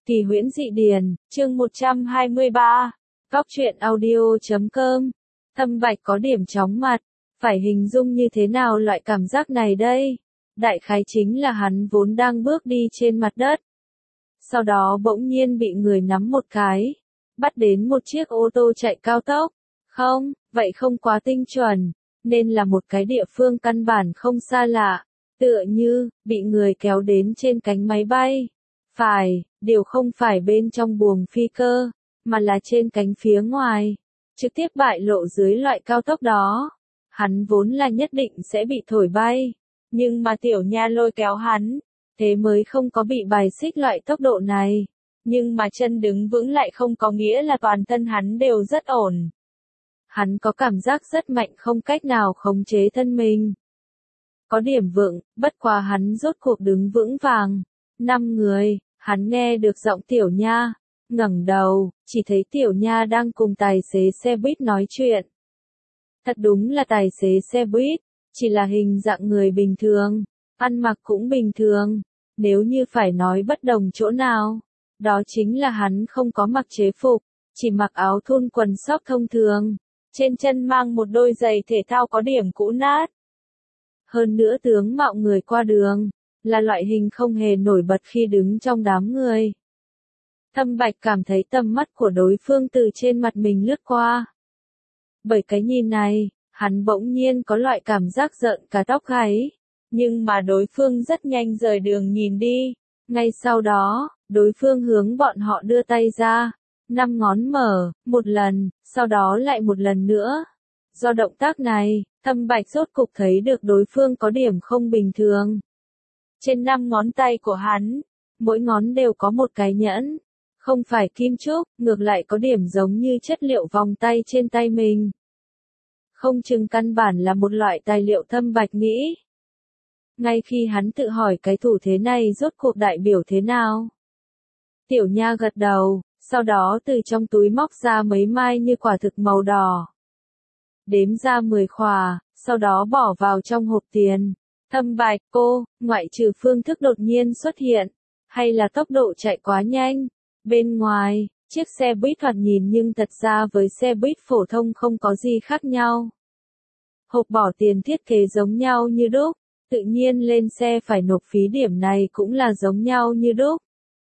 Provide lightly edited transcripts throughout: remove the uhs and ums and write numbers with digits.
Kỳ huyễn dị điền, chương 123. Góc truyện audio.com. Thâm Bạch có điểm chóng mặt, phải hình dung như thế nào loại cảm giác này đây? Đại khái chính là hắn vốn đang bước đi trên mặt đất. Sau đó bỗng nhiên bị người nắm một cái, bắt đến một chiếc ô tô chạy cao tốc. Không, vậy không quá tinh chuẩn, nên là một cái địa phương căn bản không xa lạ, tựa như bị người kéo đến trên cánh máy bay. Phải, điều không phải bên trong buồng phi cơ, mà là trên cánh phía ngoài, trực tiếp bại lộ dưới loại cao tốc đó. Hắn vốn là nhất định sẽ bị thổi bay, nhưng mà Tiểu Nha lôi kéo hắn, thế mới không có bị bài xích loại tốc độ này. Nhưng mà chân đứng vững lại không có nghĩa là toàn thân hắn đều rất ổn. Hắn có cảm giác rất mạnh không cách nào khống chế thân mình. Có điểm vững, bất quá hắn rốt cuộc đứng vững vàng. 5 người, hắn nghe được giọng Tiểu Nha, ngẩng đầu, chỉ thấy Tiểu Nha đang cùng tài xế xe buýt nói chuyện. Thật đúng là tài xế xe buýt, chỉ là hình dạng người bình thường, ăn mặc cũng bình thường. Nếu như phải nói bất đồng chỗ nào, đó chính là hắn không có mặc chế phục, chỉ mặc áo thun quần sóc thông thường, trên chân mang một đôi giày thể thao có điểm cũ nát. Hơn nữa tướng mạo người qua đường, là loại hình không hề nổi bật khi đứng trong đám người. Thâm Bạch cảm thấy tầm mắt của đối phương từ trên mặt mình lướt qua. Bởi cái nhìn này, hắn bỗng nhiên có loại cảm giác giận cả tóc gáy. Nhưng mà đối phương rất nhanh rời đường nhìn đi. Ngay sau đó, đối phương hướng bọn họ đưa tay ra. 5 ngón mở, một lần, sau đó lại một lần nữa. Do động tác này, Thâm Bạch rốt cục thấy được đối phương có điểm không bình thường. Trên 5 ngón tay của hắn, mỗi ngón đều có một cái nhẫn. Không phải kim trúc, ngược lại có điểm giống như chất liệu vòng tay trên tay mình. Không chừng căn bản là một loại tài liệu. Thâm Bạch nghĩ. Ngay khi hắn tự hỏi cái thủ thế này rốt cuộc đại biểu thế nào. Tiểu Nha gật đầu, sau đó từ trong túi móc ra mấy mai như quả thực màu đỏ. Đếm ra 10 khỏa, sau đó bỏ vào trong hộp tiền. Thâm Bạch, cô, ngoại trừ phương thức đột nhiên xuất hiện, hay là tốc độ chạy quá nhanh. Bên ngoài, chiếc xe buýt thoạt nhìn nhưng thật ra với xe buýt phổ thông không có gì khác nhau. Hộp bỏ tiền thiết kế giống nhau như đúc, tự nhiên lên xe phải nộp phí điểm này cũng là giống nhau như đúc.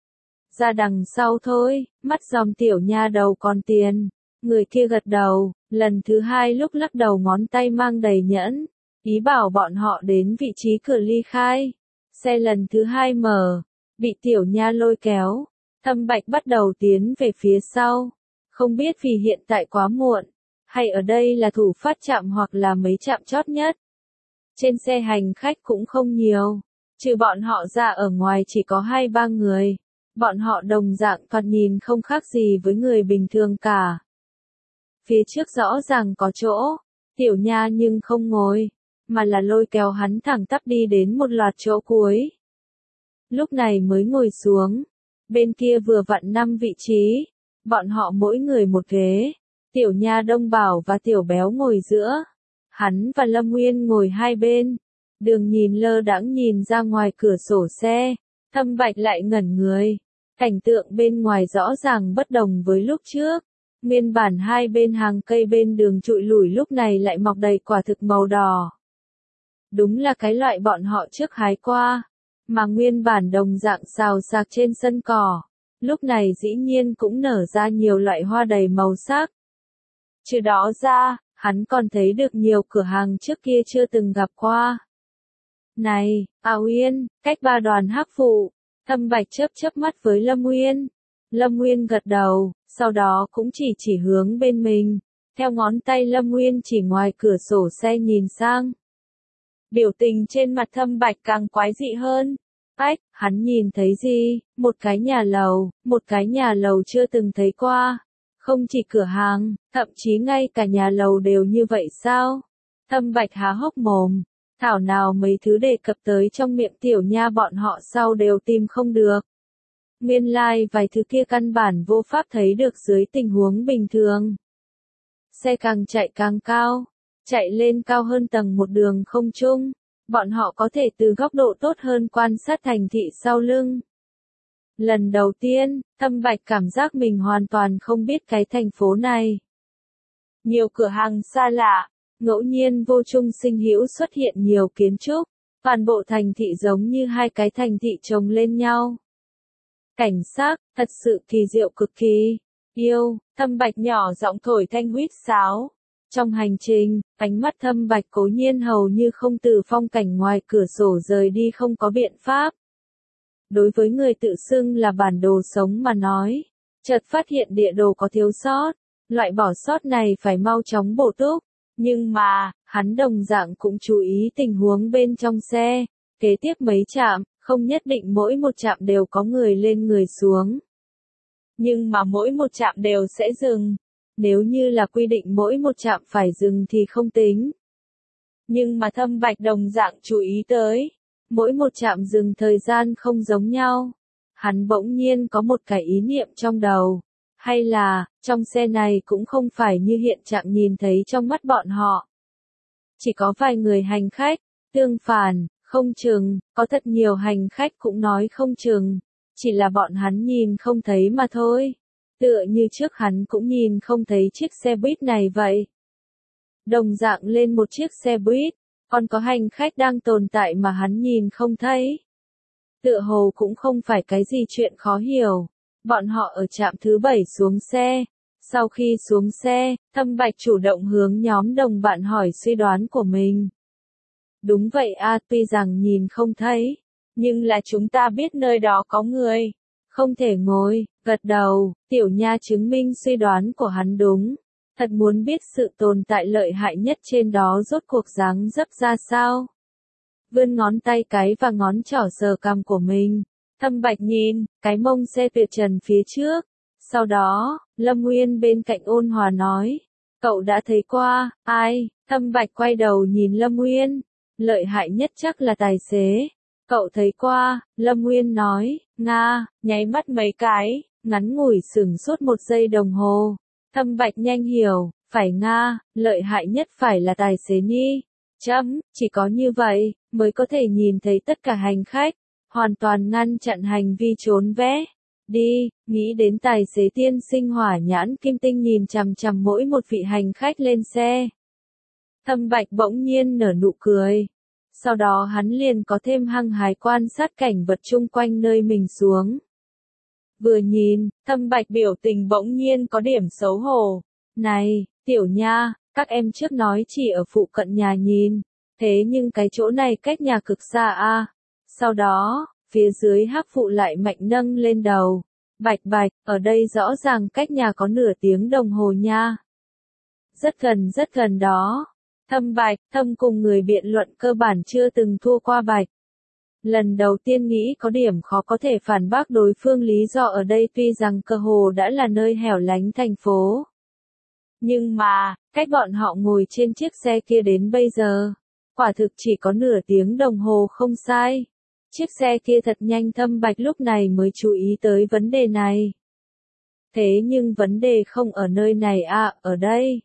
Ra đằng sau thôi, mắt dòm Tiểu Nha đầu còn tiền. Người kia gật đầu, lần thứ 2 lúc lắc đầu ngón tay mang đầy nhẫn, ý bảo bọn họ đến vị trí cửa ly khai. Xe lần thứ 2 mở, bị Tiểu Nha lôi kéo. Thâm Bạch bắt đầu tiến về phía sau. Không biết vì hiện tại quá muộn, hay ở đây là thủ phát trạm hoặc là mấy trạm chót nhất. Trên xe hành khách cũng không nhiều, trừ bọn họ ra ở ngoài chỉ có 2-3 người. Bọn họ đồng dạng thoạt nhìn không khác gì với người bình thường cả. Phía trước rõ ràng có chỗ, Tiểu Nha nhưng không ngồi, mà là lôi kéo hắn thẳng tắp đi đến một loạt chỗ cuối. Lúc này mới ngồi xuống, bên kia vừa vặn 5 vị trí, bọn họ mỗi người một ghế, Tiểu Nha Đông Bảo và Tiểu Béo ngồi giữa, hắn và Lâm Nguyên ngồi hai bên. Đường nhìn lơ đãng nhìn ra ngoài cửa sổ xe, Thâm Bạch lại ngẩn người. Cảnh tượng bên ngoài rõ ràng bất đồng với lúc trước. Nguyên bản hai bên hàng cây bên đường trụi lủi lúc này lại mọc đầy quả thực màu đỏ. Đúng là cái loại bọn họ trước hái qua. Mà nguyên bản đồng dạng xào xạc trên sân cỏ, lúc này dĩ nhiên cũng nở ra nhiều loại hoa đầy màu sắc. Trừ đó ra, hắn còn thấy được nhiều cửa hàng trước kia chưa từng gặp qua. Này, Áo Yên, cách 3 đoàn hắc phụ. Thâm Bạch chớp mắt với Lâm Nguyên. Lâm Nguyên gật đầu, sau đó cũng chỉ hướng bên mình. Theo ngón tay Lâm Nguyên chỉ ngoài cửa sổ xe nhìn sang. Biểu tình trên mặt Thâm Bạch càng quái dị hơn. Hắn nhìn thấy gì? Một cái nhà lầu chưa từng thấy qua. Không chỉ cửa hàng, thậm chí ngay cả nhà lầu đều như vậy sao? Thâm Bạch há hốc mồm. Thảo nào mấy thứ đề cập tới trong miệng Tiểu Nha bọn họ sau đều tìm không được. Nguyên lai vài thứ kia căn bản vô pháp thấy được dưới tình huống bình thường. Xe càng chạy càng cao, chạy lên cao hơn tầng một đường không trung, bọn họ có thể từ góc độ tốt hơn quan sát thành thị sau lưng. Lần đầu tiên, Thâm Bạch cảm giác mình hoàn toàn không biết cái thành phố này. Nhiều cửa hàng xa lạ, ngẫu nhiên vô chung sinh hữu xuất hiện nhiều kiến trúc, toàn bộ thành thị giống như hai cái thành thị chồng lên nhau. Cảnh sắc, thật sự kỳ diệu cực kỳ. Yêu, Thâm Bạch nhỏ giọng thổi thanh huýt sáo. Trong hành trình, ánh mắt Thâm Bạch cố nhiên hầu như không từ phong cảnh ngoài cửa sổ rời đi không có biện pháp. Đối với người tự xưng là bản đồ sống mà nói, chợt phát hiện địa đồ có thiếu sót, loại bỏ sót này phải mau chóng bổ túc. Nhưng mà, hắn đồng dạng cũng chú ý tình huống bên trong xe, kế tiếp mấy trạm, không nhất định mỗi một trạm đều có người lên người xuống. Nhưng mà mỗi một trạm đều sẽ dừng. Nếu như là quy định mỗi một trạm phải dừng thì không tính. Nhưng mà Thâm Bạch đồng dạng chú ý tới, mỗi một trạm dừng thời gian không giống nhau. Hắn bỗng nhiên có một cái ý niệm trong đầu. Hay là, trong xe này cũng không phải như hiện trạng nhìn thấy trong mắt bọn họ. Chỉ có vài người hành khách, tương phản, không chừng, có thật nhiều hành khách cũng nói không chừng. Chỉ là bọn hắn nhìn không thấy mà thôi. Tựa như trước hắn cũng nhìn không thấy chiếc xe buýt này vậy. Đồng dạng lên một chiếc xe buýt, còn có hành khách đang tồn tại mà hắn nhìn không thấy. Tựa hồ cũng không phải cái gì chuyện khó hiểu. Bọn họ ở trạm thứ 7 xuống xe. Sau khi xuống xe, Thâm Bạch chủ động hướng nhóm đồng bạn hỏi suy đoán của mình. Đúng vậy a, tuy rằng nhìn không thấy, nhưng là chúng ta biết nơi đó có người. Không thể ngồi, gật đầu, Tiểu Nha chứng minh suy đoán của hắn đúng. Thật muốn biết sự tồn tại lợi hại nhất trên đó rốt cuộc dáng dấp ra sao. Vươn ngón tay cái và ngón trỏ sờ cằm của mình. Thâm Bạch nhìn, cái mông xe tuyệt trần phía trước. Sau đó, Lâm Nguyên bên cạnh ôn hòa nói. Cậu đã thấy qua, ai? Thâm Bạch quay đầu nhìn Lâm Nguyên. Lợi hại nhất chắc là tài xế. Cậu thấy qua, Lâm Nguyên nói, Nga, nháy mắt mấy cái, ngắn ngủi sửng sốt 1 giây đồng hồ. Thâm Bạch nhanh hiểu, phải Nga, lợi hại nhất phải là tài xế nhi. Chỉ có như vậy, mới có thể nhìn thấy tất cả hành khách, hoàn toàn ngăn chặn hành vi trốn vé. Đi, nghĩ đến tài xế tiên sinh hỏa nhãn kim tinh nhìn chằm chằm mỗi một vị hành khách lên xe. Thâm Bạch bỗng nhiên nở nụ cười. Sau đó hắn liền có thêm hăng hái quan sát cảnh vật chung quanh nơi mình xuống. Vừa nhìn, Thâm Bạch biểu tình bỗng nhiên có điểm xấu hổ. Này, Tiểu Nha, các em trước nói chỉ ở phụ cận nhà nhìn, thế nhưng cái chỗ này cách nhà cực xa a. Sau đó, phía dưới Hắc Phụ lại mạnh nâng lên đầu. Bạch Bạch, ở đây rõ ràng cách nhà có nửa tiếng đồng hồ nha. Rất gần đó. Thâm Bạch, Thâm cùng người biện luận cơ bản chưa từng thua qua Bạch. Lần đầu tiên nghĩ có điểm khó có thể phản bác đối phương lý do ở đây tuy rằng cơ hồ đã là nơi hẻo lánh thành phố. Nhưng mà, cách bọn họ ngồi trên chiếc xe kia đến bây giờ, quả thực chỉ có nửa tiếng đồng hồ không sai. Chiếc xe kia thật nhanh. Thâm Bạch lúc này mới chú ý tới vấn đề này. Thế nhưng vấn đề không ở nơi này à, ở đây.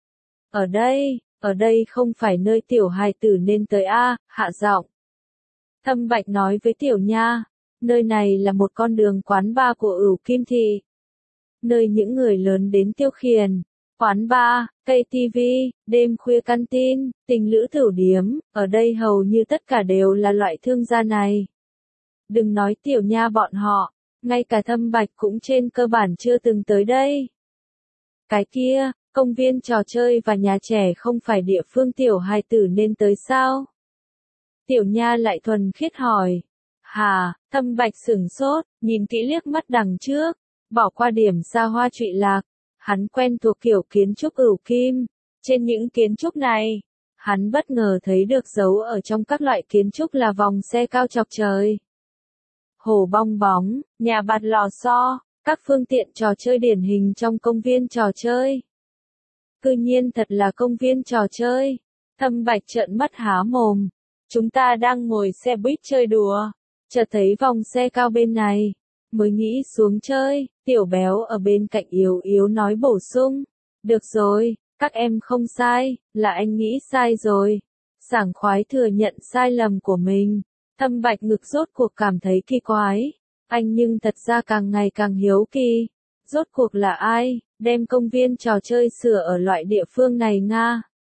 Ở đây không phải nơi tiểu hài tử nên tới a, hạ giọng. Thâm Bạch nói với Tiểu Nha, nơi này là một con đường quán bar của Ửu Kim Thị. Nơi những người lớn đến tiêu khiển, quán bar, cây TV, đêm khuya canteen, tình lữ tửu điếm, ở đây hầu như tất cả đều là loại thương gia này. Đừng nói Tiểu Nha bọn họ, ngay cả Thâm Bạch cũng trên cơ bản chưa từng tới đây. Cái kia, công viên trò chơi và nhà trẻ không phải địa phương tiểu hài tử nên tới sao? Tiểu Nha lại thuần khiết hỏi. Hà, Thâm Bạch sửng sốt, nhìn kỹ liếc mắt đằng trước, bỏ qua điểm xa hoa trụy lạc. Hắn quen thuộc kiểu kiến trúc Ửu Kim. Trên những kiến trúc này, hắn bất ngờ thấy được dấu ở trong các loại kiến trúc là vòng xe cao chọc trời, hồ bong bóng, nhà bạt lò xo, các phương tiện trò chơi điển hình trong công viên trò chơi. Cư nhiên thật là công viên trò chơi. Thâm Bạch trợn mắt há mồm. Chúng ta đang ngồi xe buýt chơi đùa, chợt thấy vòng xe cao bên này, mới nghĩ xuống chơi. Tiểu Béo ở bên cạnh yếu yếu nói bổ sung. Được rồi, các em không sai, là anh nghĩ sai rồi. Sảng khoái thừa nhận sai lầm của mình. Thâm Bạch ngực rốt cuộc cảm thấy kỳ quái. Anh nhưng thật ra càng ngày càng hiếu kỳ. Rốt cuộc là ai, đem công viên trò chơi sửa ở loại địa phương này nga?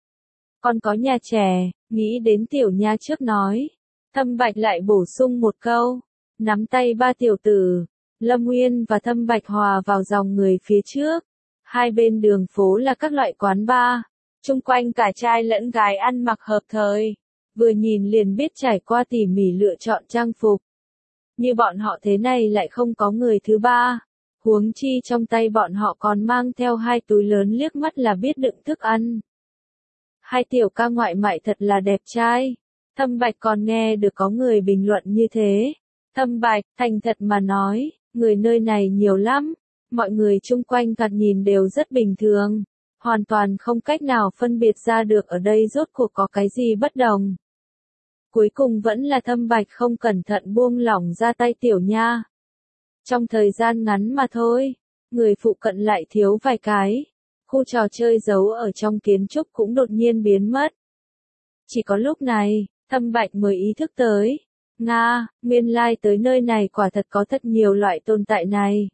Còn có nhà trẻ, nghĩ đến Tiểu Nha trước nói. Thâm Bạch lại bổ sung một câu. Nắm tay ba tiểu tử, Lâm Nguyên và Thâm Bạch hòa vào dòng người phía trước. Hai bên đường phố là các loại quán bar. Chung quanh cả trai lẫn gái ăn mặc hợp thời. Vừa nhìn liền biết trải qua tỉ mỉ lựa chọn trang phục. Như bọn họ thế này lại không có người thứ ba. Huống chi trong tay bọn họ còn mang theo hai túi lớn liếc mắt là biết đựng thức ăn. Hai tiểu ca ngoại mại thật là đẹp trai. Thâm Bạch còn nghe được có người bình luận như thế. Thâm Bạch, thành thật mà nói, người nơi này nhiều lắm. Mọi người chung quanh thoạt nhìn đều rất bình thường. Hoàn toàn không cách nào phân biệt ra được ở đây rốt cuộc có cái gì bất đồng. Cuối cùng vẫn là Thâm Bạch không cẩn thận buông lỏng ra tay Tiểu Nha. Trong thời gian ngắn mà thôi, người phụ cận lại thiếu vài cái. Khu trò chơi giấu ở trong kiến trúc cũng đột nhiên biến mất. Chỉ có lúc này, Thâm Bạch mới ý thức tới. Nga, nguyên lai tới nơi này quả thật có thật nhiều loại tồn tại này.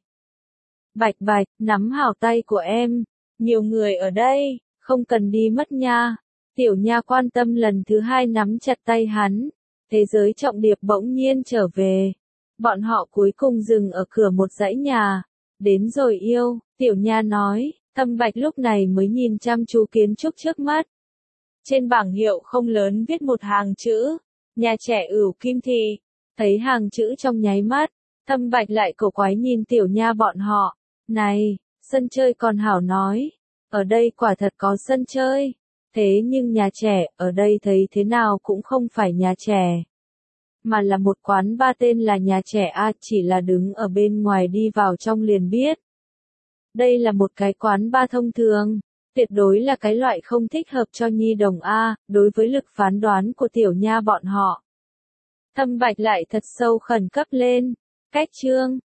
Bạch Bạch, nắm hảo tay của em. Nhiều người ở đây, không cần đi mất nha. Tiểu Nha quan tâm lần thứ hai nắm chặt tay hắn. Thế giới trọng điệp bỗng nhiên trở về. Bọn họ cuối cùng dừng ở cửa một dãy nhà. Đến rồi yêu, Tiểu Nha nói. Thâm Bạch lúc này mới nhìn chăm chú kiến trúc trước mắt. Trên bảng hiệu không lớn viết một hàng chữ. Nhà trẻ Ửu Kim Thị. Thấy hàng chữ trong nháy mắt. Thâm Bạch lại cổ quái nhìn Tiểu Nha bọn họ. Này, sân chơi còn hảo nói. Ở đây quả thật có sân chơi. Thế nhưng nhà trẻ, ở đây thấy thế nào cũng không phải nhà trẻ. Mà là một quán bar tên là nhà trẻ A, chỉ là đứng ở bên ngoài đi vào trong liền biết. Đây là một cái quán bar thông thường. Tuyệt đối là cái loại không thích hợp cho nhi đồng A, đối với lực phán đoán của Tiểu Nha bọn họ. Thâm Bạch lại thật sâu khẩn cấp lên. Cách chương.